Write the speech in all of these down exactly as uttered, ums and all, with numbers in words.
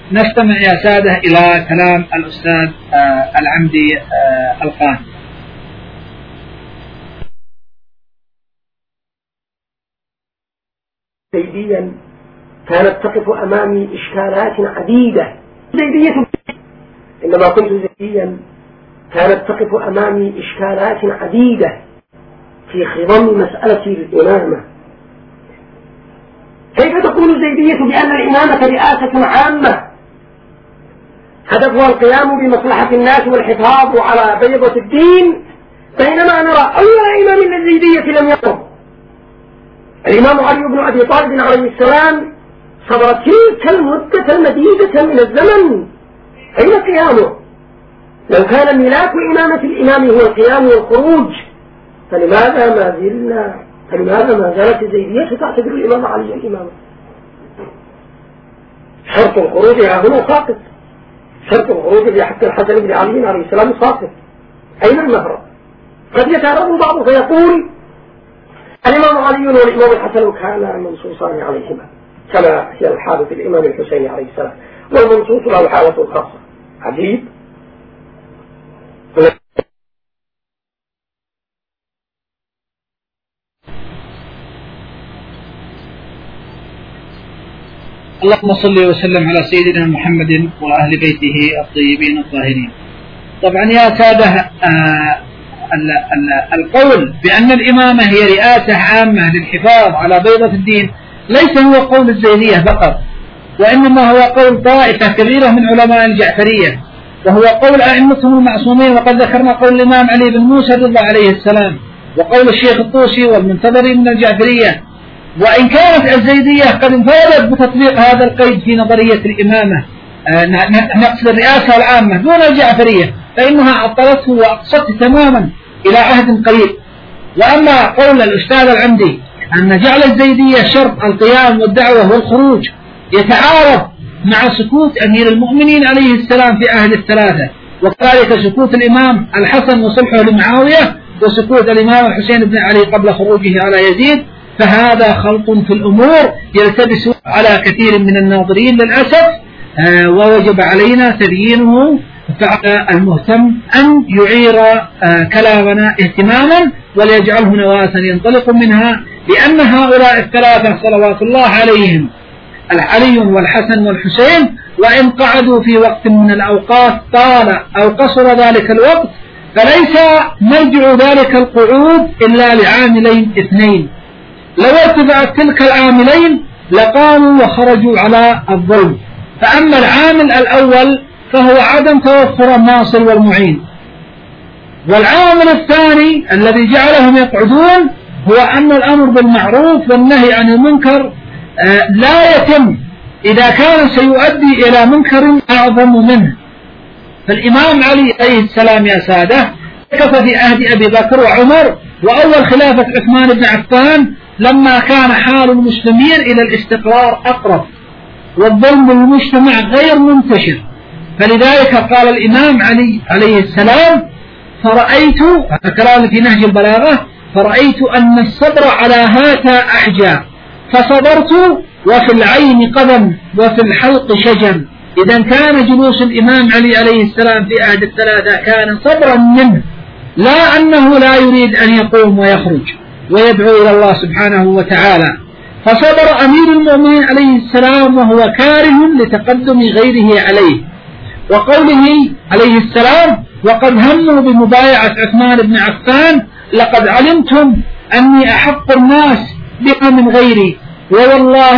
نستمع يا سادة إلى كلام الأستاذ العمدي القاني. زيديا كانت تقف أمامي إشكالات عديدة. زيدية عندما كنت زيديا كانت تقف أمامي إشكالات عديدة في خضم مسألة الإمامة. كيف تقول الزيدية بأن الإمامة رئاسة عامة هدفها القيام بمصلحة الناس والحفاظ على بيضة الدين، بينما نرى أول إمام من الزيدية لم يقم؟ الإمام علي بن أبي طالب عليه السلام صبرت تلك المدة المديدة من الزمن، أين قيامه؟ لو كان ملاك إمامة الإمام هو القيام والخروج، فلماذا ما زلنا فلماذا ما زالت الزيدية تعتبر الإمام علي الإمامة؟ شرط الخروج هنا ساقط، شرط الخروج بحق الحسن بن علي عليه السلام ساقط، أين المهرب؟ قد يتعرض بعض فيقول الإمام علي والإمام الحسن كانا منصوصان عليهما كما هي الحالة في الإمام الحسين عليه السلام، والمنصوص له حالة خاصة. عجيب. اللهم صل وسلم على سيدنا محمد وأهل بيته الطيبين الطاهرين. طبعا يا سادة آه القول بأن الإمامة هي رئاسة عامة للحفاظ على بيضة الدين ليس هو قول الزيدية فقط، وإنما هو قول طائفة كبيرة من علماء الجعفرية، وهو قول أئمتهم المعصومين. وقد ذكرنا قول الإمام علي بن موسى رضي عليه السلام، وقول الشيخ الطوسي والمنتظري من الجعفرية. وإن كانت الزيدية قد انفردت بتطبيق هذا القيد في نظرية الإمامة، نقصد الرئاسة العامة دون الجعفرية، فإنها عطلته وأقصته تماما إلى عهد قريب. وأما قول الأستاذ العمدي أن جعل الزيدية شرط القيام والدعوة والخروج يتعارض مع سكوت أمير المؤمنين عليه السلام في عهد الثلاثة، وكذلك سكوت الإمام الحسن وصلحه لمعاوية، وسكوت الإمام الحسين بن علي قبل خروجه على يزيد، فهذا خلط في الأمور يلتبس على كثير من الناظرين للأسف، آه ووجب علينا تبيينه. فالمهتم أن يعير آه كلامنا اهتماما وليجعله نواة ينطلق منها، لأن هؤلاء الثلاثة صلوات الله عليهم علي والحسن والحسين وإن قعدوا في وقت من الأوقات طال أو قصر ذلك الوقت، فليس مرجع ذلك القعود إلا لعاملين اثنين. لو ارتفعت تلك العاملين لقاموا وخرجوا على الظلم. فأما العامل الأول فهو عدم توفر الناصر والمعين، والعامل الثاني الذي جعلهم يقعدون هو أن الأمر بالمعروف والنهي عن المنكر لا يتم إذا كان سيؤدي إلى منكر أعظم منه. فالإمام علي عليه السلام يا سادة كفى في عهد أبي بكر وعمر وأول خلافة عثمان بن عفان لما كان حال المسلمين إلى الاستقرار أقرب والظلم المجتمع غير منتشر. فلذلك قال الإمام علي عليه السلام: فرأيت، هذا كلام في نهج البلاغة، فرأيت أن الصبر على هاتا أحجى، فصبرت وفي العين قدم وفي الحلق شجن. إذا كان جلوس الإمام علي عليه السلام في عهد الثلاثة كان صبرا منه، لا أنه لا يريد أن يقوم ويخرج ويدعو إلى الله سبحانه وتعالى. فصبر أمير المؤمنين عليه السلام وهو كاره لتقدم غيره عليه، وقوله عليه السلام: وقد هموا بمبايعة عثمان بن عفان لقد علمتم أني أحق الناس بها من غيري، ووالله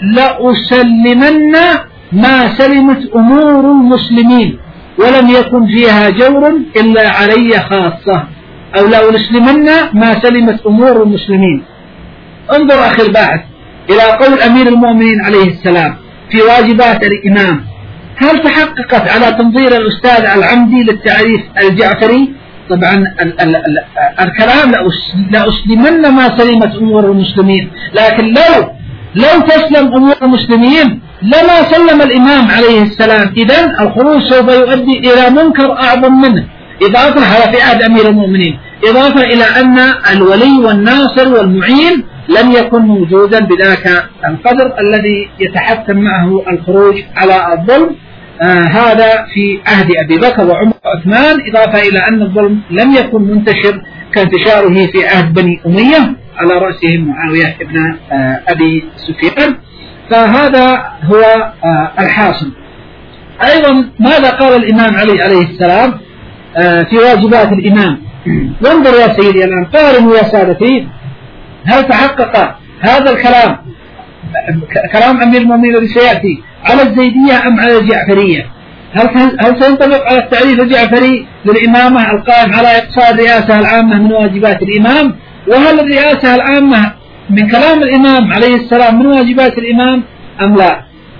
لأسلمن ما سلمت أمور المسلمين ولم يكن فيها جور إلا علي خاصة، أو لأسلمن ما سلمت أمور المسلمين. انظر أخي الباحث إلى قول أمير المؤمنين عليه السلام في واجبات الإمام، هل تحققت على تنظير الأستاذ العمدي للتعريف الجعفري؟ طبعا ال ال ال الكلام لأسلمن ما سلمت أمور المسلمين، لكن لو لو تسلم أمور المسلمين لما سلم الإمام عليه السلام. إذن الخروج سوف يؤدي إلى منكر أعظم منه، إضافة على في عهد أمير المؤمنين، إضافة إلى أن الولي والناصر والمعين لم يكن موجودا بذاك القدر الذي يتحتم معه الخروج على الظلم. آه هذا في عهد أبي بكر وعمر وعثمان، إضافة إلى أن الظلم لم يكن منتشر كانتشاره في عهد بني أمية على رأسهم معاوية ابن آه أبي سفيان. فهذا هو آه الحاصل. أيضا ماذا قال الإمام علي عليه السلام آه في واجبات الإمام؟ وانظر يا سيدي الآن، قارنوا يا سادتي، هل تحقق هذا الكلام كلام أمير المؤمنين الذي سيأتي على الزيدية أم على الجعفرية؟ هل هل سينطبق على التعريف الجعفري للإمامة القائم على إقصاء الرئاسة العامة من واجبات الإمام؟ وهل الرئاسة العامة من كلام الإمام عليه السلام من واجبات الإمام أم لا؟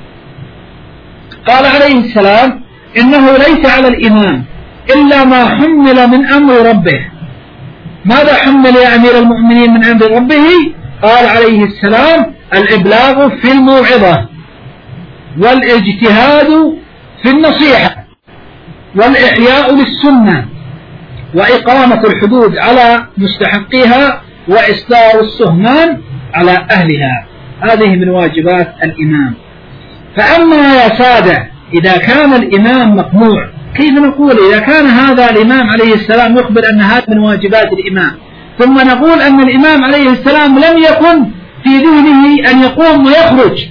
قال عليه السلام إنه ليس على الإمام إلا ما حمل من أمر ربه. ماذا حمل يا أمير المؤمنين من أمر ربه؟ قال عليه السلام الإبلاغ في الموعظة، والاجتهاد في النصيحة، والإحياء للسنة، وإقامة الحدود على مستحقيها، وإصدار السهمان على أهلها. هذه من واجبات الإمام. فأما يا سادة إذا كان الإمام مقموع، كيف نقول إذا كان هذا الإمام عليه السلام يخبر أن هذا من واجبات الإمام، ثم نقول أن الإمام عليه السلام لم يكن في ذهنه أن يقوم ويخرج،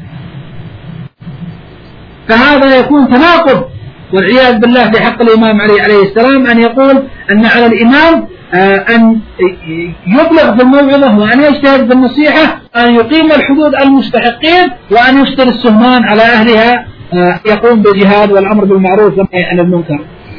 فهذا يكون تناقض والعياذ بالله في حق الإمام علي عليه السلام، أن يقول أن على الإمام أن يبلغ بالموعظة، وأن يجتهد بالنصيحة، أن يقيم الحدود المستحقين، وأن يصدر السهمان على أهلها، يقوم بالجهاد والأمر بالمعروف والنهي عن المنكر.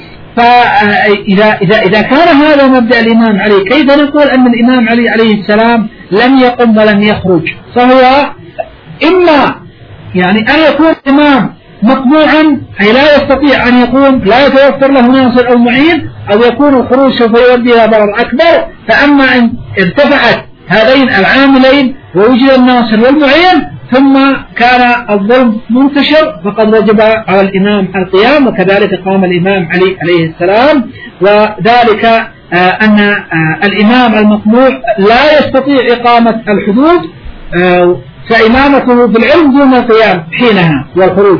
فإذا إذا إذا كان هذا مبدأ الإمام علي، كيف نقول أن الإمام علي عليه السلام لم يقم ولم يخرج؟ فهو إما يعني أن يكون الإمام مقموعا أي لا يستطيع أن يقوم، لا يتوفر له ناصر أو معين، أو يكون الخروج سوف يؤدي إلى ضرر أكبر. فأما إن ارتفعت هذين العاملين ووجد الناصر والمعين ثم كان الظلم منتشر فقد وجب على الإمام القيام، وكذلك قام الإمام علي عليه السلام. وذلك آه أن آه الإمام المقموع لا يستطيع إقامة الحدود، آه فإمامته في العلم دون القيام حينها والخروج،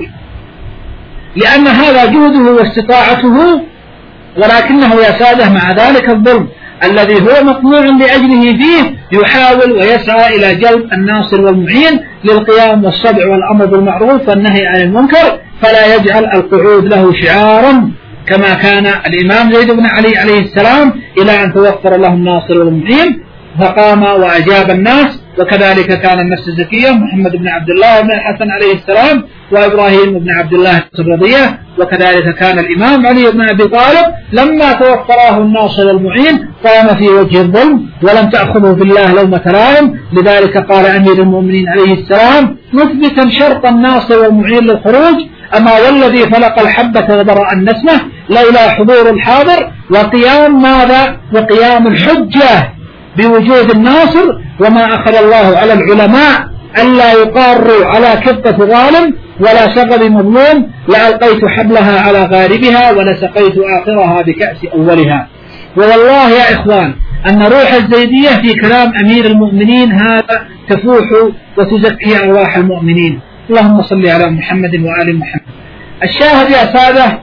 لأن هذا جهده واستطاعته، ولكنه يا سادة مع ذلك الظلم الذي هو مقموع لأجله فيه يحاول ويسعى إلى جلب الناصر والمعين للقيام والصدع والأمر بالمعروف والنهي عن المنكر، فلا يجعل القعود له شعارا كما كان الإمام زيد بن علي عليه السلام إلى أن توفر له الناصر والمعين فقام وأجاب الناس. وكذلك كان النفس الزكية محمد بن عبد الله بن الحسن عليه السلام، وإبراهيم بن عبد الله الرضية، وكذلك كان الإمام علي بن أبي طالب لما توفراه الناصر والمعين قام في وجه الظلم ولم تأخذه بالله لومة لائم. لذلك قال أمير المؤمنين عليه السلام مثبتا شرط الناصر والمعين للخروج: أما والذي فلق الحبة وبرأ النسمة لولا حضور الحاضر وقيام ماذا؟ وقيام الحجة بوجود الناصر. وما أخذ الله على العلماء ألا يقاروا على كبة ظالم ولا شغب مظلوم لألقيت حبلها على غاربها ولسقيت آخرها بكأس أولها. والله يا إخوان أن روح الزيدية في كلام أمير المؤمنين هذا تفوح وتزكي أرواح المؤمنين. اللهم صل على محمد وآل محمد. الشاهد يا سادة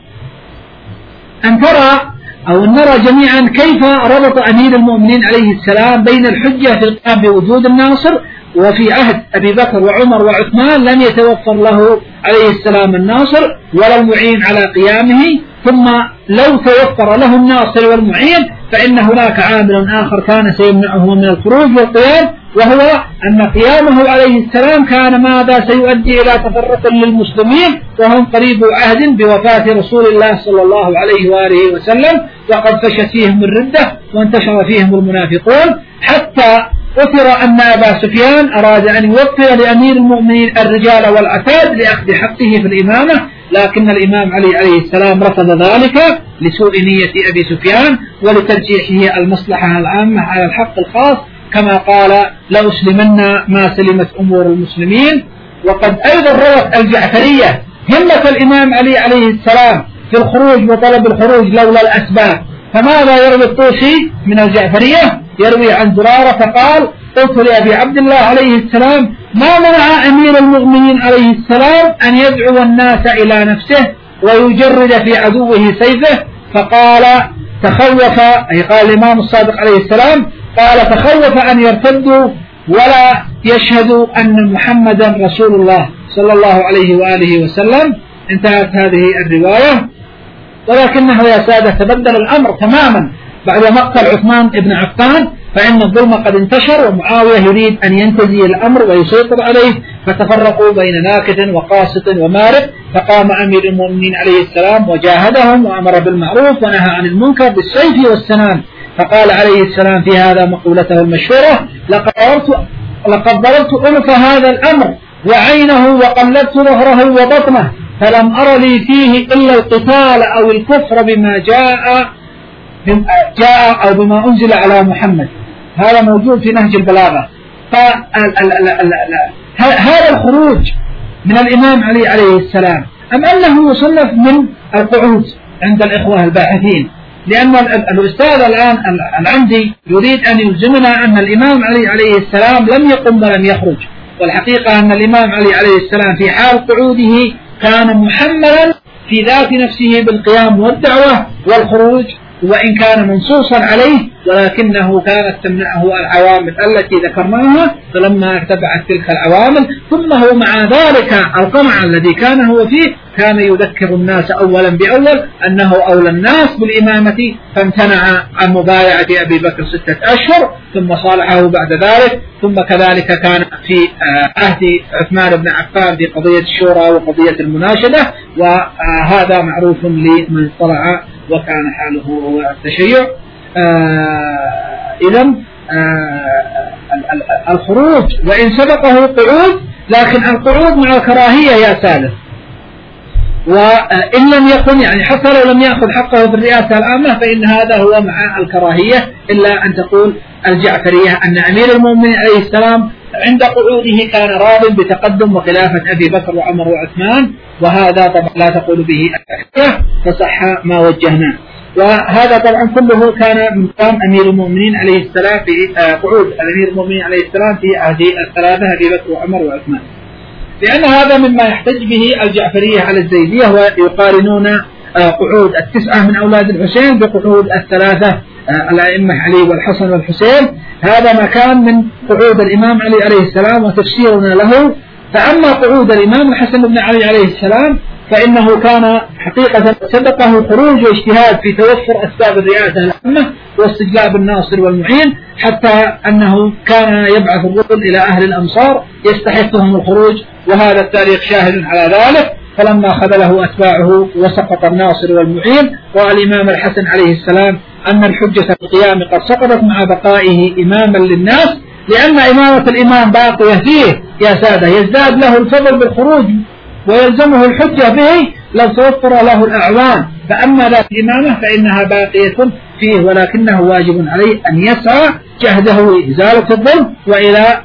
أن ترى أو نرى جميعا كيف ربط أمير المؤمنين عليه السلام بين الحجة في القيام بوجود الناصر، وفي عهد أبي بكر وعمر وعثمان لم يتوفر له عليه السلام الناصر ولا المعين على قيامه، ثم لو توفر له الناصر والمعين فإن هناك عامل آخر كان سيمنعه من الخروج والقيام، وهو أن قيامه عليه السلام كان ماذا؟ سيؤدي إلى تفرق للمسلمين وهم قريب عهد بوفاة رسول الله صلى الله عليه وآله وسلم، وقد فشت فيهم الردة وانتشر فيهم المنافقون، حتى أثر أن أبا سفيان أراد أن يوفر لأمير المؤمنين الرجال والعتاد لأخذ حقه في الإمامة، لكن الإمام علي عليه السلام رفض ذلك لسوء نية أبي سفيان ولترجيحه المصلحة العامة على الحق الخاص، كما قال لأسلمن ما سلمت أمور المسلمين. وقد أيضا روت الجعفرية همة الإمام علي عليه السلام في الخروج وطلب الخروج لولا الأسباب. فماذا يروي الطوسي من الجعفرية؟ يروي عن زرارة فقال: قلت لأبي عبد الله عليه السلام: ما منع أمير المؤمنين عليه السلام أن يدعو الناس إلى نفسه ويجرد في عدوه سيفه؟ فقال: تخوف، أي قال الإمام الصادق عليه السلام، قال: تخوف أن يرتدوا ولا يشهدوا أن محمدا رسول الله صلى الله عليه وآله وسلم. انتهت هذه الرواية. ولكنه يا سادة تبدل الأمر تماما بعد مقتل عثمان بن عفان، فإن الظلم قد انتشر ومعاوية يريد أن ينتزع الأمر ويسيطر عليه، فتفرقوا بين ناكد وقاسط ومارق، فقام أمير المؤمنين عليه السلام وجاهدهم وأمر بالمعروف ونهى عن المنكر بالسيف والسنان. فقال عليه السلام في هذا مقولته المشهورة: لقد ضربت أنف هذا الأمر وعينه وقلبت ظهره وبطنه، فلم أر لي فيه إلا القتال أو الكفر بما جاء جاء أو بما أنزل على محمد. هذا موجود في نهج البلاغة. فهذا الخروج من الإمام علي عليه السلام أم أنه يصنف من القعود عند الإخوة الباحثين؟ لأن الأستاذ الآن العمدي يريد أن يلزمنا أن الإمام علي عليه السلام لم يقم ولم يخرج، والحقيقة أن الإمام علي عليه السلام في حال قعوده كان محملا في ذات نفسه بالقيام والدعوة والخروج، وإن كان منصوصا عليه، ولكنه كانت تمنعه العوامل التي ذكرناها. فلما اتبعت تلك العوامل ثم هو مع ذلك القمع الذي كان هو فيه كان يذكر الناس أولا بأول أنه أولى الناس بالإمامة، فامتنع عن مبايعة أبي بكر ستة أشهر ثم صالحه بعد ذلك. ثم كذلك كان في عهد عثمان بن عفان في قضية الشورى وقضية المناشدة، وهذا معروف لمن اطلع وكان حاله هو التشيع. إذن الخروج وإن سبقه قعود، لكن القعود مع الكراهية يا سادة، وإن لم يكن يعني حتى لو لم يأخذ حقه في الرئاسة العامة فإن هذا هو مع الكراهية، إلا أن تقول الجعفرية أن أمير المؤمنين عليه السلام عند قعوده كان راض بتقدم وخلافة أبي بكر وعمر وعثمان، وهذا طبعا لا تقول به الأحياء، فصح ما وجهناه. وهذا طبعا كله كان من قام أمير المؤمنين عليه السلام في قعود الأمير المؤمنين عليه السلام في عهد الثلاثة أبي بكر وعمر وعثمان، لأن هذا مما يحتج به الجعفرية على الزيدية، ويقارنون قعود التسعة من أولاد الحسين بقعود الثلاثة الأئمة علي والحسن والحسين. هذا ما كان من قعود الإمام علي عليه السلام وتفسيرنا له. فأما قعود الإمام الحسن بن علي عليه السلام فإنه كان حقيقة سبقه خروج واجتهاد في توفر أسباب الرئاسة العامة واستجلاب الناصر والمعين، حتى أنه كان يبعث الرسل إلى أهل الأمصار يستحقهم الخروج، وهذا التاريخ شاهد على ذلك. فلما خذله أتباعه وسقط الناصر والمعين، والإمام الحسن عليه السلام أن الحجة القيام قد سقطت مع بقائه إماما للناس، لأن إمامة الإمام باقية فيه يا سادة، يزداد له الفضل بالخروج ويلزمه الحجة به لو توفر له الأعوان. فأما ذات الإمامة فإنها باقية فيه، ولكنه واجب عليه أن يسعى جهده إزالة الظلم وإلى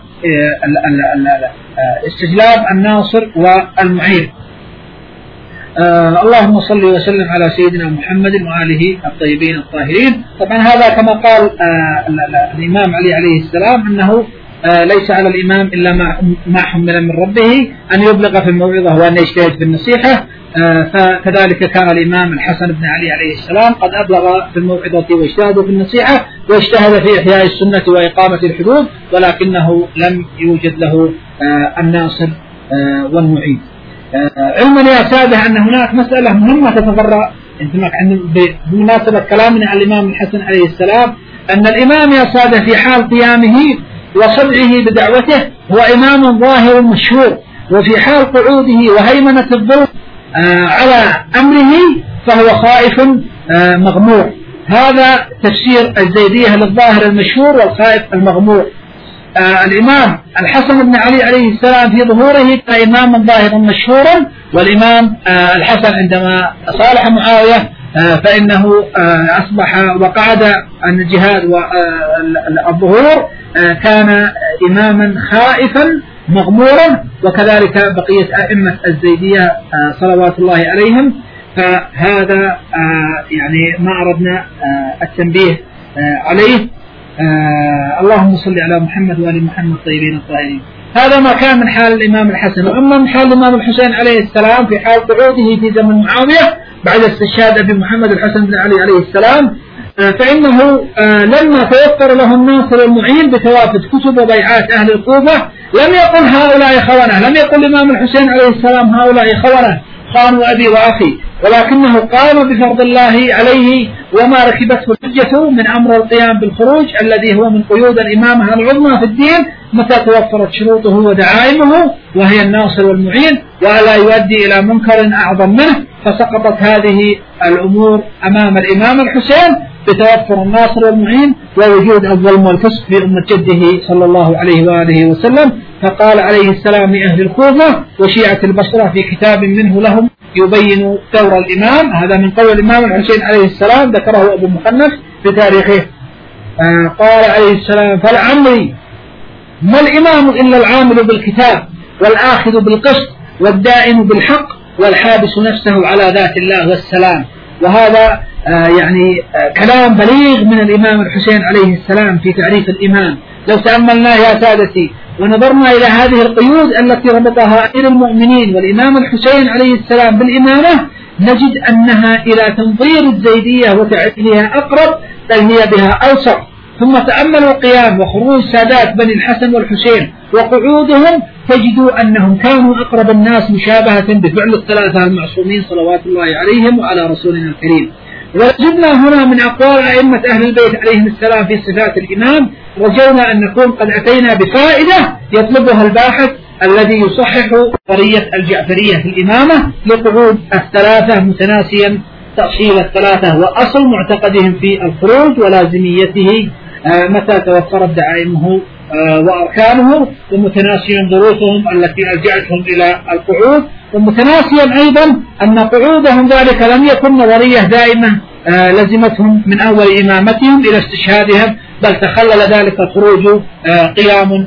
استجلاب الناصر والمعين. آه اللهم صل وسلم على سيدنا محمد وآله الطيبين الطاهرين. طبعا هذا كما قال آه الإمام علي عليه السلام أنه آه ليس على الإمام إلا ما حمل من ربه أن يبلغ في الموعظة وأن يجتهد في النصيحة. آه فكذلك كان الإمام الحسن بن علي عليه السلام قد أبلغ في الموعظة واجتهد في النصيحة واجتهد في إحياء السنة وإقامة الحدود، ولكنه لم يوجد له آه الناصر آه والمعين. علما يا سادة أن هناك مسألة مهمة تتفرع بمناسبة كلامنا عن الإمام الحسن عليه السلام، أن الإمام يا سادة في حال قيامه وصدعه بدعوته هو إمام ظاهر مشهور، وفي حال قعوده وهيمنة الظلم على أمره فهو خائف مغمور. هذا تفسير الزيدية للظاهر المشهور والخائف المغمور. آه الإمام الحسن بن علي عليه السلام في ظهوره كان إماما ظاهرا مشهورا، والإمام آه الحسن عندما صالح معاوية آه فإنه آه أصبح وقعد عن الجهاد والظهور آه كان إماما خائفا مغمورا، وكذلك بقية أئمة الزيدية آه صلوات الله عليهم. فهذا آه يعني ما أردنا آه التنبيه آه عليه. آه اللهم صل على محمد وآل محمد الطيبين الطاهرين. هذا ما كان من حال الإمام الحسن. وأما من حال الإمام الحسين عليه السلام في حال قعوده في زمن معاوية بعد استشهاد أبي محمد الحسن بن علي عليه السلام، فإنه لما توفر له الناصر المعين بتوافد كتب وبيعات أهل الكوفة لم يقل هؤلاء خونة، لم يقل الإمام الحسين عليه السلام هؤلاء خونة خانوا أبي وأخي، ولكنه قام بفرض الله عليه وما ركبته الحجة من أمر القيام بالخروج الذي هو من قيود الإمامة العظمى في الدين متى توفرت شروطه ودعائمه وهي الناصر والمعين، ولا يؤدي إلى منكر أعظم منه، فسقطت هذه الأمور أمام الإمام الحسين بتوفر الناصر والمعين ووجود الظلم والفسق في أمة جده صلى الله عليه وآله وسلم. فقال عليه السلام لأهل الكوفة وشيعة البصرة في كتاب منه لهم يبين دور الإمام، هذا من قول الإمام الحسين عليه السلام ذكره أبو مخنف في تاريخه، آه قال عليه السلام: فلعمري ما الإمام إلا العامل بالكتاب والآخذ بالقسط والدائم بالحق والحابس نفسه على ذات الله والسلام. وهذا آه يعني آه كلام بليغ من الإمام الحسين عليه السلام في تعريف الإمام. لو تأملنا يا سادتي ونظرنا إلى هذه القيود التي ربطها أمير المؤمنين والإمام الحسين عليه السلام بالإمامة نجد أنها إلى تنظير الزيدية وتعديلها أقرب بل هي بها أوسع. ثم تأملوا قيام وخروج سادات بني الحسن والحسين وقعودهم تجدوا أنهم كانوا أقرب الناس مشابهة بفعل الثلاثة المعصومين صلوات الله عليهم وعلى رسولنا الكريم. وجدنا هنا من أقوال أئمة أهل البيت عليهم السلام في صفات الإمام، رجونا أن نكون قد أتينا بفائدة يطلبها الباحث الذي يصحح قضية الجعفرية في الإمامة لقعود الثلاثة متناسيا تأصيل الثلاثة وأصل معتقدهم في الخروج ولازميته متى توفرت دعائمه وأركانه، ومتناسيا ظروفهم التي ألجأتهم إلى القعود، ومتناسيا أيضا أن قعودهم ذلك لم يكن نظرية دائمة لزمتهم من أول إمامتهم إلى استشهادهم، بل تخلل ذلك الخروج قيام.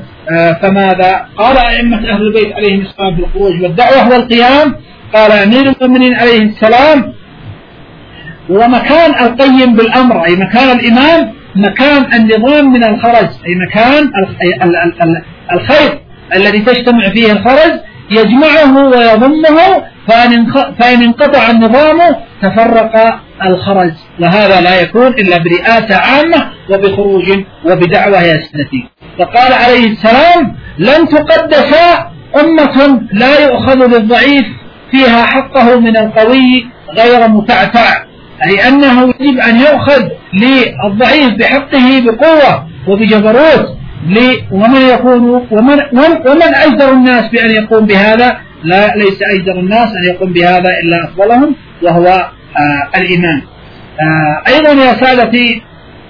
فماذا قال أئمة أهل البيت عليهم السلام في الخروج والدعوة والقيام؟ قال أمير المؤمنين عليه السلام: ومكان القيم بالأمر أي مكان الإمام مكان النظام من الخرج، أي مكان الخيط الذي تجتمع فيه الخرج يجمعه ويضمه، فإن انقطع النظام تفرق الخرج، وهذا لا يكون إلا برئاسة عامة وبخروج وبدعوة يا سيدتي. فقال عليه السلام: لن تقدس أمة لا يؤخذ للضعيف فيها حقه من القوي غير متعتع، أي أنه يجب أن يؤخذ للضعيف بحقه بقوة وبجبروت، ومن يكون ومن, ومن أجدر الناس بأن يقوم بهذا؟ لا، ليس أجدر الناس أن يقوم بهذا إلا أفضلهم وهو آه الإمام. آه أيضا يا سادتي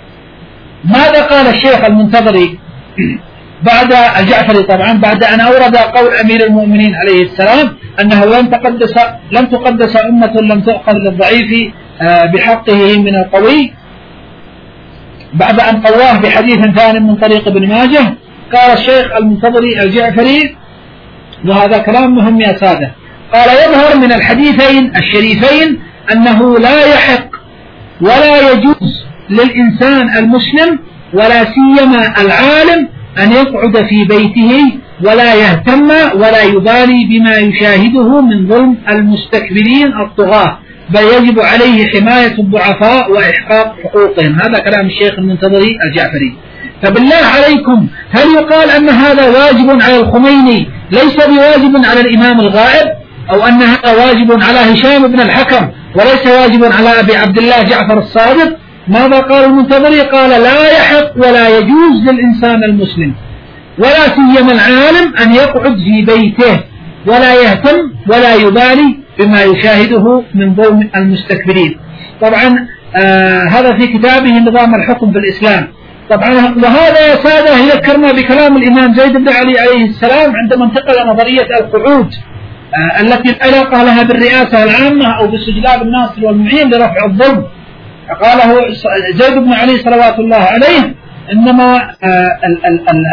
ماذا قال الشيخ المنتظري بعد الجعفري طبعا بعد أن أورد قول أمير المؤمنين عليه السلام أنه لن تقدس لن تقدس أمة لم تؤخذ للضعيف آه بحقه من القوي، بعد أن قواه بحديث ثاني من طريق ابن ماجه؟ قال الشيخ المنتظري الجعفري، وهذا كلام مهم يا سادة، قال: يظهر من الحديثين الشريفين أنه لا يحق ولا يجوز للإنسان المسلم ولا سيما العالم أن يقعد في بيته ولا يهتم ولا يبالي بما يشاهده من ظلم المستكبرين الطغاة، بل يجب عليه حماية الضعفاء وإحقاق حقوقهم. هذا كلام الشيخ المنتظري الجعفري. فبالله عليكم هل يقال أن هذا واجب على الخميني ليس بواجب على الإمام الغائب، أو أن هذا واجب على هشام بن الحكم وليس واجب على أبي عبد الله جعفر الصادق؟ ماذا قال المنتظري؟ قال: لا يحق ولا يجوز للإنسان المسلم ولا سيما العالم أن يقعد في بيته ولا يهتم ولا يبالي بما يشاهده من ظلم المستكبرين. طبعا آه هذا في كتابه نظام الحكم في الإسلام. طبعا وهذا يا سادة يذكرنا بكلام الإمام زيد بن علي عليه السلام عندما انتقل نظرية القعود آه التي علاقة لها بالرئاسة العامة أو باستجلاب الناصر والمعين لرفع الظلم. قاله زيد بن علي صلوات الله عليه: إنما آه ال ال ال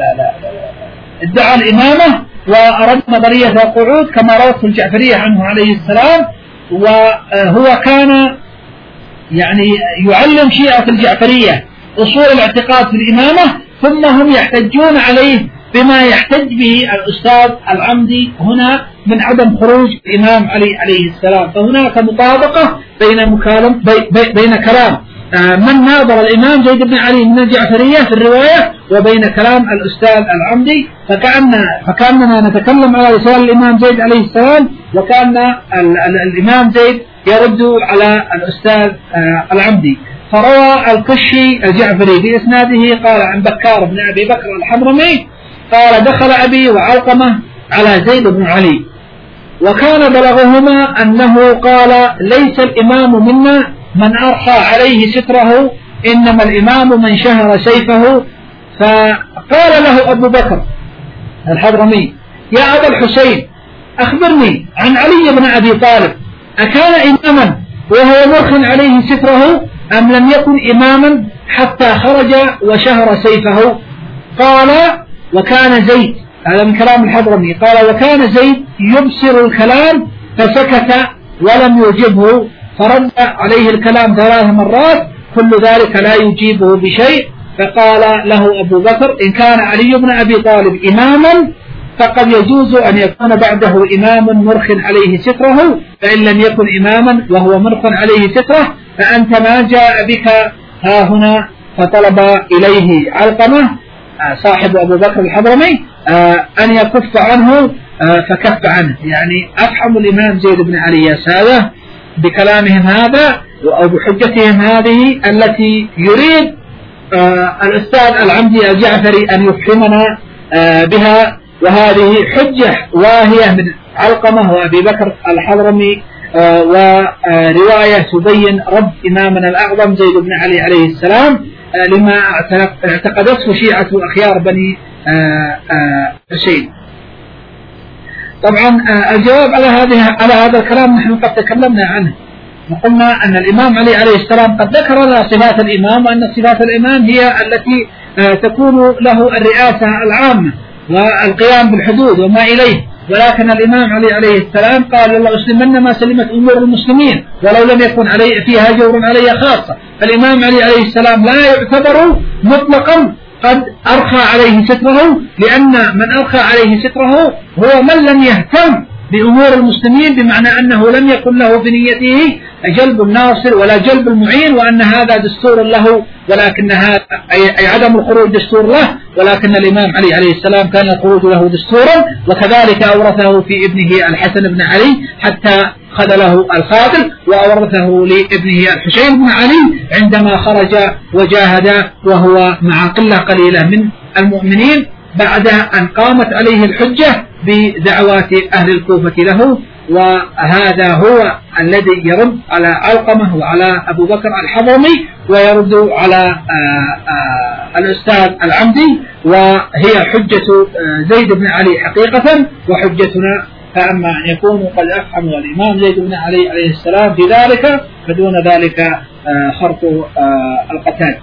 ادعى الإمامة وأرد نظرية القعود كما روته الجعفرية عنه عليه السلام، وهو كان يعني يعلم شيعة الجعفرية أصول الاعتقاد في الإمامة، ثم هم يحتجون عليه بما يحتج به الأستاذ العمدي هنا من عدم خروج الإمام علي عليه السلام. فهناك مطابقة بين مكالم بي بين كلام من ناظر الإمام زيد بن علي من الجعفرية في الرواية وبين كلام الأستاذ العمدي، فكأن فكأننا نتكلم على لسان الإمام زيد عليه السلام، وكأن الإمام زيد يرد على الأستاذ العمدي. فروى القشي الجعفري بإسناده قال عن بكار بن أبي بكر الحضرمي قال دخل أبي وعلقمة على زيد بن علي، وكان بلغهما أنه قال ليس الإمام منا من أرخى عليه ستره، إنما الإمام من شهر سيفه. فقال له أبو بكر الحضرمي يا أبا الحسين أخبرني عن علي بن أبي طالب، أكان إماما وهو مرخ عليه ستره أم لم يكن إماما حتى خرج وشهر سيفه؟ قال وكان زيد، هذا من كلام الحضرمي، قال وكان زيد يبصر الكلام فسكت ولم يجبه، فرد عليه الكلام ثلاث مرات كل ذلك لا يجيبه بشيء. فقال له أبو بكر إن كان علي بن أبي طالب إماما فقد يجوز أن يكون بعده إمام مرخ عليه ستره، فإن لم يكن إماما وهو مرخ عليه ستره فأنت ما جاء بك ها هنا. فطلب إليه علقمة صاحب أبو بكر الحضرمي أن يكف عنه فكف عنه، يعني أفحم الإمام زيد بن علي يا سادة بكلامهم هذا أو بحجتهم هذه التي يريد الأستاذ العمدي الجعفري أن يفهمنا بها، وهذه حجة واهية من علقمة وأبي بكر الحضرمي، ورواية تبين رد إمامنا الأعظم زيد بن علي عليه السلام لما اعتقدته شيعة أخيار بني حسين. طبعا الجواب على هذه على هذا الكلام نحن قد تكلمنا عنه، وقلنا أن الإمام علي عليه السلام قد ذكر لنا صفات الإمام، وأن صفات الإمام هي التي تكون له الرئاسة العامة والقيام بالحدود وما إليه، ولكن الإمام علي عليه السلام قال الله أسلمن ما سلمت أمور المسلمين ولو لم يكن علي فيها جور علي خاصة. فالإمام علي عليه السلام لا يعتبر مطلقا قد أرخى عليه ستره، لأن من أرخى عليه ستره هو من لم يهتم بأمور المسلمين، بمعنى أنه لم يكن له بنيته جلب الناصر ولا جلب المعين، وأن هذا دستور له، ولكن هذا أي عدم الخروج دستور له، ولكن الإمام علي عليه السلام كان الخروج له دستورا، وكذلك أورثه في ابنه الحسن بن علي حتى خذله الخاذل، وأورثه لابنه الحسين بن علي عندما خرج وجاهد وهو مع قلة قليلة من المؤمنين بعد أن قامت عليه الحجة بدعوات أهل الكوفة له. وهذا هو الذي يرد على علقمة وعلى أبو بكر الحضرمي، ويرد على آآ آآ الأستاذ العمدي، وهي حجة زيد بن علي حقيقة وحجتنا. فأما أن يكونوا قد أفهموا الإمام زيد بن علي عليه السلام في ذلك فدون ذلك خرط القتال.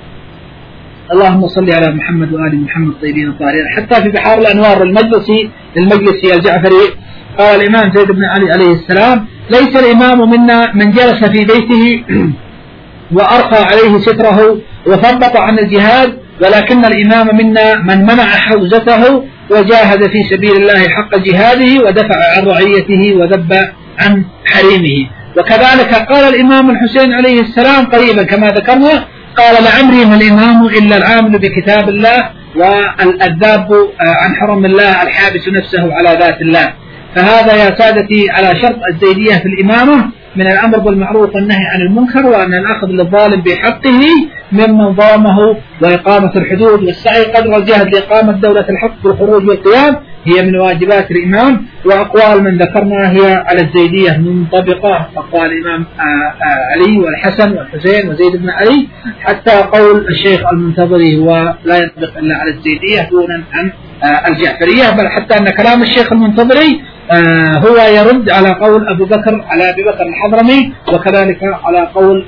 اللهم صل على محمد وآل محمد طيبين الطاهرين. حتى في بحار الأنوار المجلسي المجلسي الجعفري قال الإمام زيد بن علي عليه السلام ليس الإمام منا من جلس في بيته وأرخى عليه ستره وثبط عن الجهاد، ولكن الإمام منا من منع حوزته وجاهد في سبيل الله حق جهاده ودفع عن رعيته وذب عن حريمه. وكذلك قال الإمام الحسين عليه السلام قريبا كما ذكرنا، قال لعمري ما الإمام إلا العامل بكتاب الله والذاب عن حرم الله الحابس نفسه على ذات الله. فهذا يا سادتي على شرط الزيدية في الإمامة من الأمر بالمعروف والنهي عن المنكر، وأن الأخذ للظالم بحقه ممن ظلمه، وإقامة الحدود والسعي قدر الجهد لإقامة دولة الحق بالخروج والقيام هي من واجبات الإمام. وأقوال من ذكرنا هي على الزيدية منطبقة، أقوال الإمام علي والحسن والحسين وزيد بن علي، حتى قول الشيخ المنتظري هو لا ينطبق إلا على الزيدية دونا عن الجعفرية، بل حتى أن كلام الشيخ المنتظري هو يرد على قول أبو بكر على أبي بكر الحضرمي، وكذلك على قول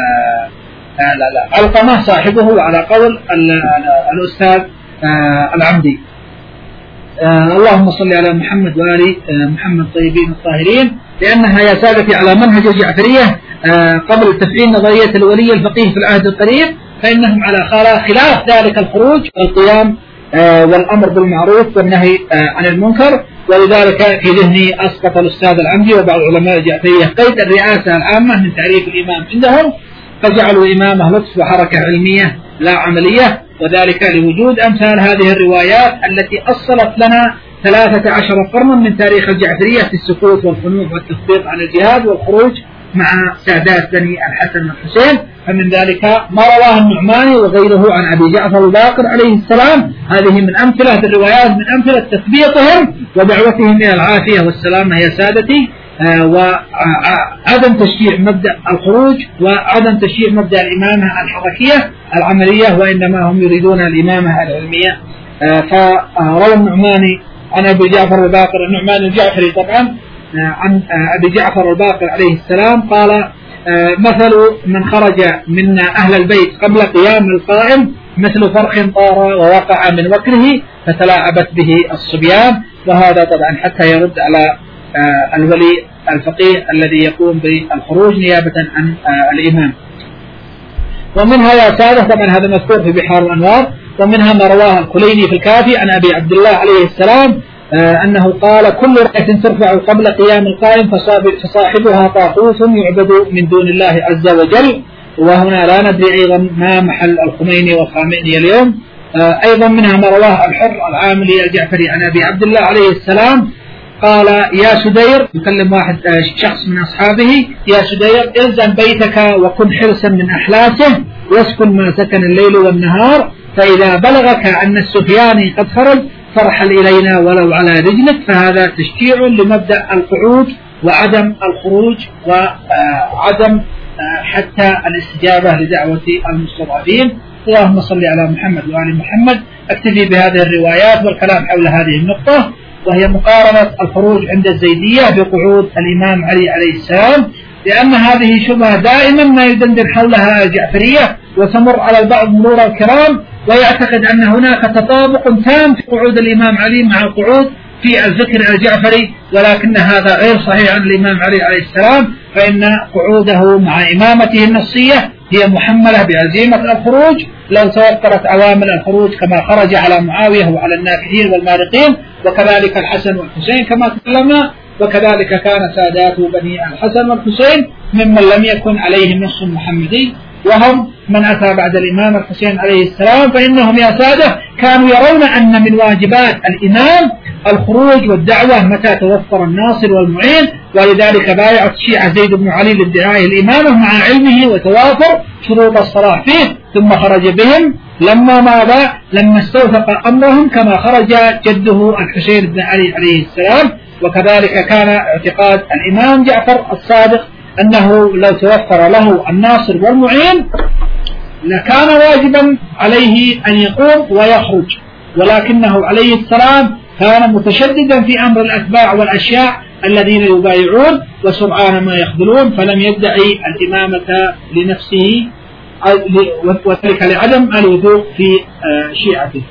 لا لا علقمة صاحبه، وعلى قول الأستاذ العمدي. اللهم صل على محمد وآل محمد طيبين الطاهرين، لأنها يا سادتي على منهج الجعفرية قبل تفعيل نظرية الولي الفقيه في العهد القريب فإنهم على خلاف ذلك الخروج والقيام والأمر بالمعروف والنهي عن المنكر. ولذلك في ذهني أسقط الأستاذ العمدي وبعض علماء الجعفرية قيد الرئاسة العامة من تعريف الإمام عندهم، فجعلوا إمامة لطف وحركة علمية لا عملية، وذلك لوجود أمثال هذه الروايات التي أصلت لنا ثلاثة عشر قرنا من تاريخ الجعفرية في السكوت والخنوع والتثبيط عن الجهاد والخروج مع سادات بني الحسن والحسين. فمن ذلك ما رواه النعماني وغيره عن أبي جعفر الباقر عليه السلام. هذه من أمثلة الروايات، من أمثلة تثبيطهم ودعوتهم إلى العافية والسلامة يا سادتي، وعدم تشجيع مبدأ الخروج وعدم تشجيع مبدأ الإمامة الحركية العملية، وإنما هم يريدون الإمامة العلمية. فروى النعماني عن أبي جعفر الباقر، النعمان الجعفري طبعا، عن أبي جعفر الباقر عليه السلام قال: مثل من خرج من أهل البيت قبل قيام القائم مثل فرخ طار ووقع من وكره فتلاعبت به الصبيان. وهذا طبعا حتى يرد على الولي الفقيه الذي يقوم بالخروج نيابة عن الإمام. ومنها يا سادة، طبعا هذا مذكور في بحار الأنوار، ومنها ما رواه الكليني في الكافي عن أبي عبد الله عليه السلام أنه قال: كل رأية ترفع قبل قيام القائم فصاحبها طاغوت يعبد من دون الله عز وجل. وهنا لا ندري أيضا ما محل الخميني والخامنئي اليوم. أيضا منها ما رواه الحر العاملي الجعفري عن أبي عبد الله عليه السلام قال: يا سدير، يكلم واحد شخص من أصحابه: يا سدير الزم بيتك وكن حرصا من أحلاسه واسكن ما سكن الليل والنهار، فإذا بلغك أن السفياني قد خرج فارحل إلينا ولو على رجلك. فهذا تشجيع لمبدأ القعود وعدم الخروج وعدم حتى الاستجابة لدعوة المستضعفين. اللهم صل على محمد وآل محمد. أكتفي بهذه الروايات والكلام حول هذه النقطة، وهي مقارنة الخروج عند الزيدية بقعود الإمام علي عليه السلام، لأن هذه شبهة دائما ما يدندن حولها الجعفرية وتمر على البعض مرور الكرام، ويعتقد أن هناك تطابق تام في قعود الإمام علي مع القعود في الذكر الجعفري، ولكن هذا غير صحيح عن الإمام علي عليه السلام، فإن قعوده مع إمامته النصية هي محملة بعزيمة الخروج لو توفرت عوامل الخروج، كما خرج على معاوية وعلى الناكثين والمارقين، وكذلك الحسن والحسين كما تكلمنا، وكذلك كان سادات بني الحسن والحسين ممن لم يكن عليهم نص محمدي، وهم من أتى بعد الإمام الحسين عليه السلام، فإنهم يا سادة كانوا يرون أن من واجبات الإمام الخروج والدعوة متى توفر الناصر والمعين، ولذلك بايعت الشيعة زيد بن علي لادعاء الإمامة مع علمه وتوافر شروط الصلاح فيه، ثم خرج بهم لما ماذا لما استوثق أمرهم، كما خرج جده الحسين بن علي عليه السلام. وكذلك كان اعتقاد الإمام جعفر الصادق أنه لو توفر له الناصر والمعين لكان واجبا عليه أن يقوم ويخرج، ولكنه عليه السلام كان متشددا في أمر الأتباع والأشياء الذين يبايعون وسرعان ما يخذلون، فلم يدعي الإمامة لنفسه، وذلك لعدم الوثوق في شيعته.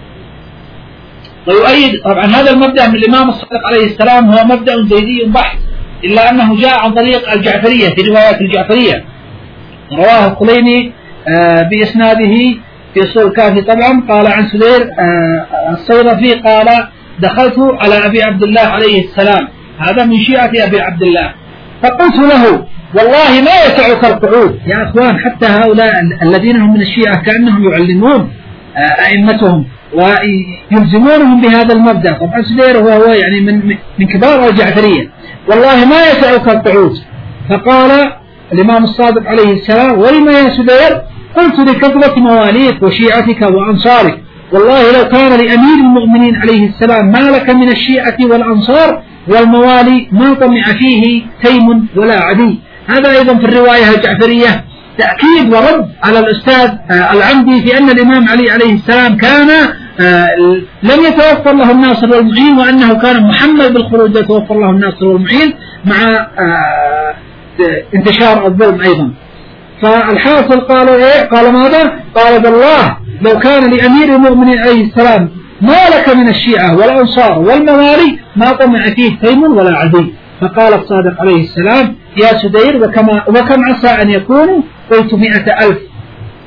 ويؤيد طبعا هذا المبدأ من الإمام الصادق عليه السلام هو مبدأ زيدي بحت، إلا أنه جاء عن طريق الجعفرية في روايات الجعفرية. رواه الكليني بإسناده في صور الكافي طبعا، قال عن سدير الصيرفي قال: دخلت على أبي عبد الله عليه السلام، هذا من شيعة أبي عبد الله، فقلت له: والله ما يسعك القعود. يا أخوان، حتى هؤلاء الذين هم من الشيعة كأنهم يعلمون أئمتهم ويلزمونهم بهذا المبدأ. طبعا سدير هو يعني من من كبار الجعفرية: والله ما يسعك القعود. فقال الإمام الصادق عليه السلام: ولما يا سدير؟ قلت: لكثرة مواليك وشيعتك وأنصارك، والله لو كان لأمير المؤمنين عليه السلام ما لك من الشيعة والأنصار والموالي ما طمع فيه تيم ولا عدي. هذا أيضا في الرواية الجعفرية تأكيد ورد على الأستاذ العمدي في أن الإمام علي عليه السلام كان لم يتوفر له الناصر والمعين، وأنه كان محمل بالخروج يتوفر له الناصر والمعين مع انتشار الظلم أيضا. فالحاصل قالوا إيه؟ قال ماذا؟ قال: بالله لو كان لأمير المؤمنين عليه السلام ما لك من الشيعة والأنصار والموالي ما طمع فيه تيم ولا عدي. فقال الصادق عليه السلام: يا سدير، وكما وكم عسى أن يكونوا؟ قلت: مئة ألف.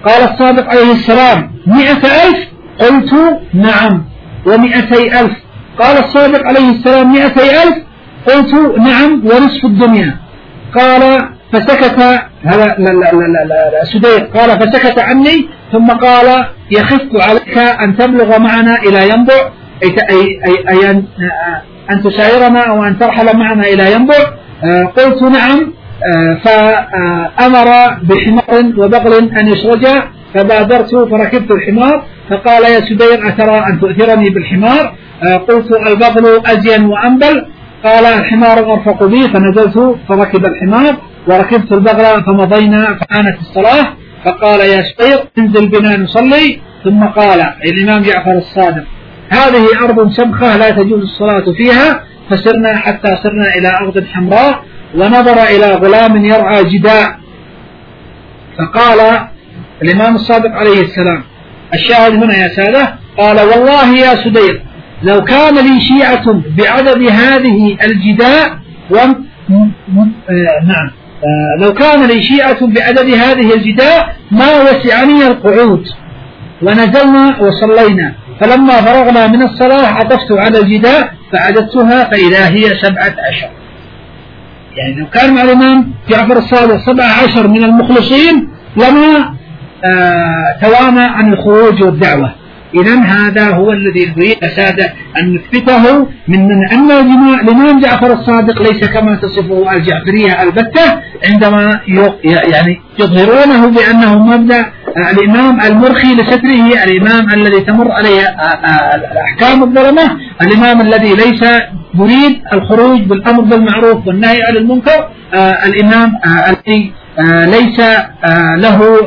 قال الصادق عليه السلام مئة ألف؟ قلت نعم ومئتي ألف. قال الصادق عليه السلام مئتي ألف؟ قلت نعم ونصف الدنيا. قال فسكت هذا سدير، قال فسكت عني ثم قال يخف عليك أن تبلغ معنا إلى ينبع، أي, أي, أي أن, أن تسايرنا أو أن ترحل معنا إلى ينبع. قلت نعم. فأمر بحمار وبغل أن يسرجا، فبادرت فركبت الحمار، فقال يا سدير أترى أن تؤثرني بالحمار؟ قلت البغل أزين وأنبل. قال الحمار أرفق بي، فنزلت فركب الحمار وركبت البغل فمضينا فآنت الصلاة. فقال يا سدير انزل بنا نصلي. ثم قال الإمام جعفر الصادق هذه أرض سمخة لا تجوز الصلاة فيها. فسرنا حتى سرنا إلى أرض حمراء، ونظر إلى غلام يرعى جداء، فقال الإمام الصادق عليه السلام الشاهد هنا يا سادة، قال والله يا سدير لو كان لي شيعة بعدد هذه الجداء و... نعم لو كان لي شيعة بعدد هذه الجداء ما وسعني القعود. ونزلنا وصلينا، فلما فرغنا من الصلاة عطفت على الجداء فعددتها فإذا هي سبعة عشر. يعني لو كان مع الإمام جعفر الصادق سبعة عشر من المخلصين لما آه توانى عن الخروج والدعوة. إذن هذا هو الذي نريد أسادة أن نثبته من أن الإمام جعفر الصادق ليس كما تصفه الجعفرية البتة عندما يعني يظهرونه بأنه مبدأ الإمام المرخي لستره، الإمام الذي تمر عليه الأحكام الظلمة، الإمام الذي ليس يريد الخروج بالأمر بالمعروف والنهي عن المنكر، الإمام الذي ليس له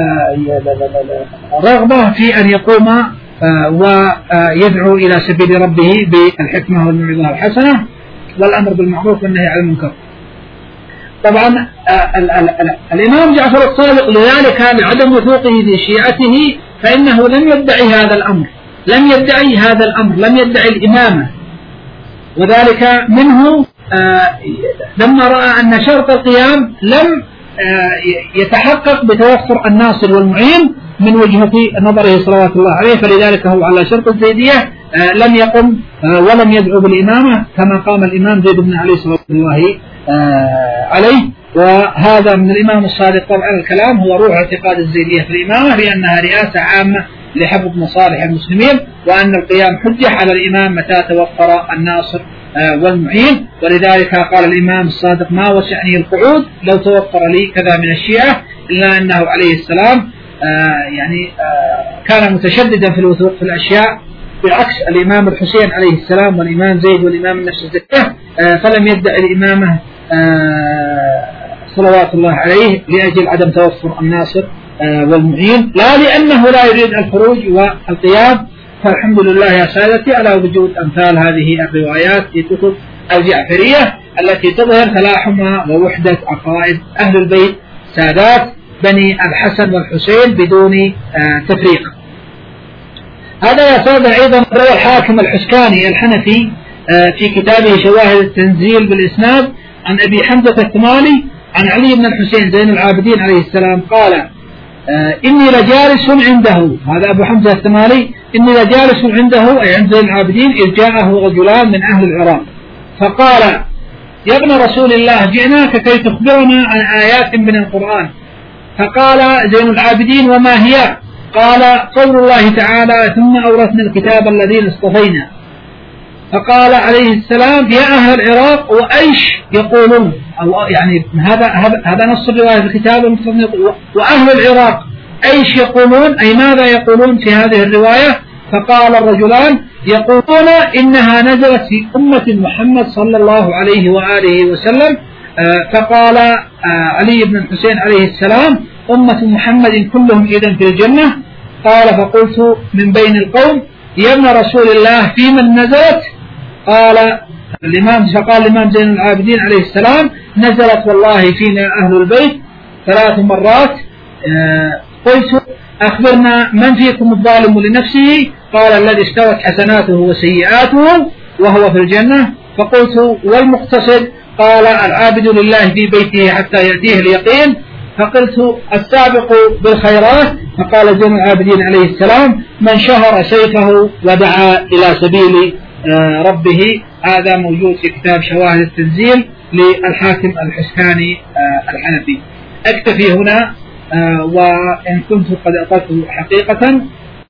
رغبة في أن يقوم ويدعو إلى سبيل ربه بالحكمة والموعظة الحسنة والأمر بالمعروف والنهي عن المنكر. طبعا الإمام جعفر الصادق لذلك لعدم وثوقه في شيعته فإنه لم يدعي هذا الأمر، لم يدعي هذا الأمر، لم يدعي الإمامة، وذلك منه لما رأى أن شرط القيام لم يتحقق بتوفر الناصر والمعين من وجهة نظره صلوات الله عليه، فلذلك هو على شرط الزيدية لم يقم ولم يدعو بالإمامة كما قام الإمام زيد بن علي صلوات الله عليه. وهذا من الإمام الصادق طبعا الكلام هو روح اعتقاد الزيدية في الإمامة بأنها رئاسة عامة لحفظ مصالح المسلمين، وأن القيام حجة على الإمام متى توفر الناصر والمعين. ولذلك قال الإمام الصادق ما وسعني القعود لو توفر لي كذا من الشيعة، إلا أنه عليه السلام يعني كان متشددا في الوثوق في الأشياء بعكس الإمام الحسين عليه السلام والإمام زيد والإمام النفس الزكية، فلم يدعي الإمامة صلوات الله عليه لأجل عدم توفر الناصر والمعين، لا لأنه لا يريد الخروج والقيام. فالحمد لله يا سادتي على وجود أمثال هذه الروايات في كتب الجعفرية التي تظهر تلاحم ووحدة عقائد أهل البيت سادات بني الحسن والحسين بدون تفريق. هذا يا سادة أيضا روى الحاكم الحسكاني الحنفي في كتابه شواهد التنزيل بالإسناد عن أبي حمزة الثمالي عن علي بن الحسين زين العابدين عليه السلام قال إني لجالس عنده، هذا أبو حمزة الثمالي، إني لجالس عنده أي عند زين العابدين إذ جاءه رجلان من أهل العراق فقال يا ابن رسول الله جئناك كي تخبرنا عن آيات من القرآن. فقال زين العابدين وما هي؟ قال قول الله تعالى ثم أورثنا الكتاب الذين اصطفينا. فقال عليه السلام يا أهل العراق وأيش يقولون، أو يعني هذا هذا نص الرواية في الكتاب، وأهل العراق أيش يقولون أي ماذا يقولون في هذه الرواية؟ فقال الرجلان يقولون إنها نزلت في أمة محمد صلى الله عليه وآله وسلم. فقال علي بن الحسين عليه السلام أمة محمد كلهم إذن في الجنة. قال فقلت من بين القوم يا ابن رسول الله في من نزلت؟ قال الإمام فقال الإمام زين العابدين عليه السلام نزلت والله فينا أهل البيت ثلاث مرات. قلت أخبرنا من فيكم الظالم لنفسه؟ قال الذي استوت حسناته وسيئاته وهو في الجنة. فقلت والمقتصد؟ قال العابد لله في بيته حتى يأتيه اليقين. فقلت السابق بالخيرات فقال زين العابدين عليه السلام: من شهر سيفه ودعا إلى سبيل ربه. هذا موجود في كتاب شواهد التنزيل للحاكم الحسكاني الحنفي. أكتفي هنا، وإن كنت قد أطلت حقيقة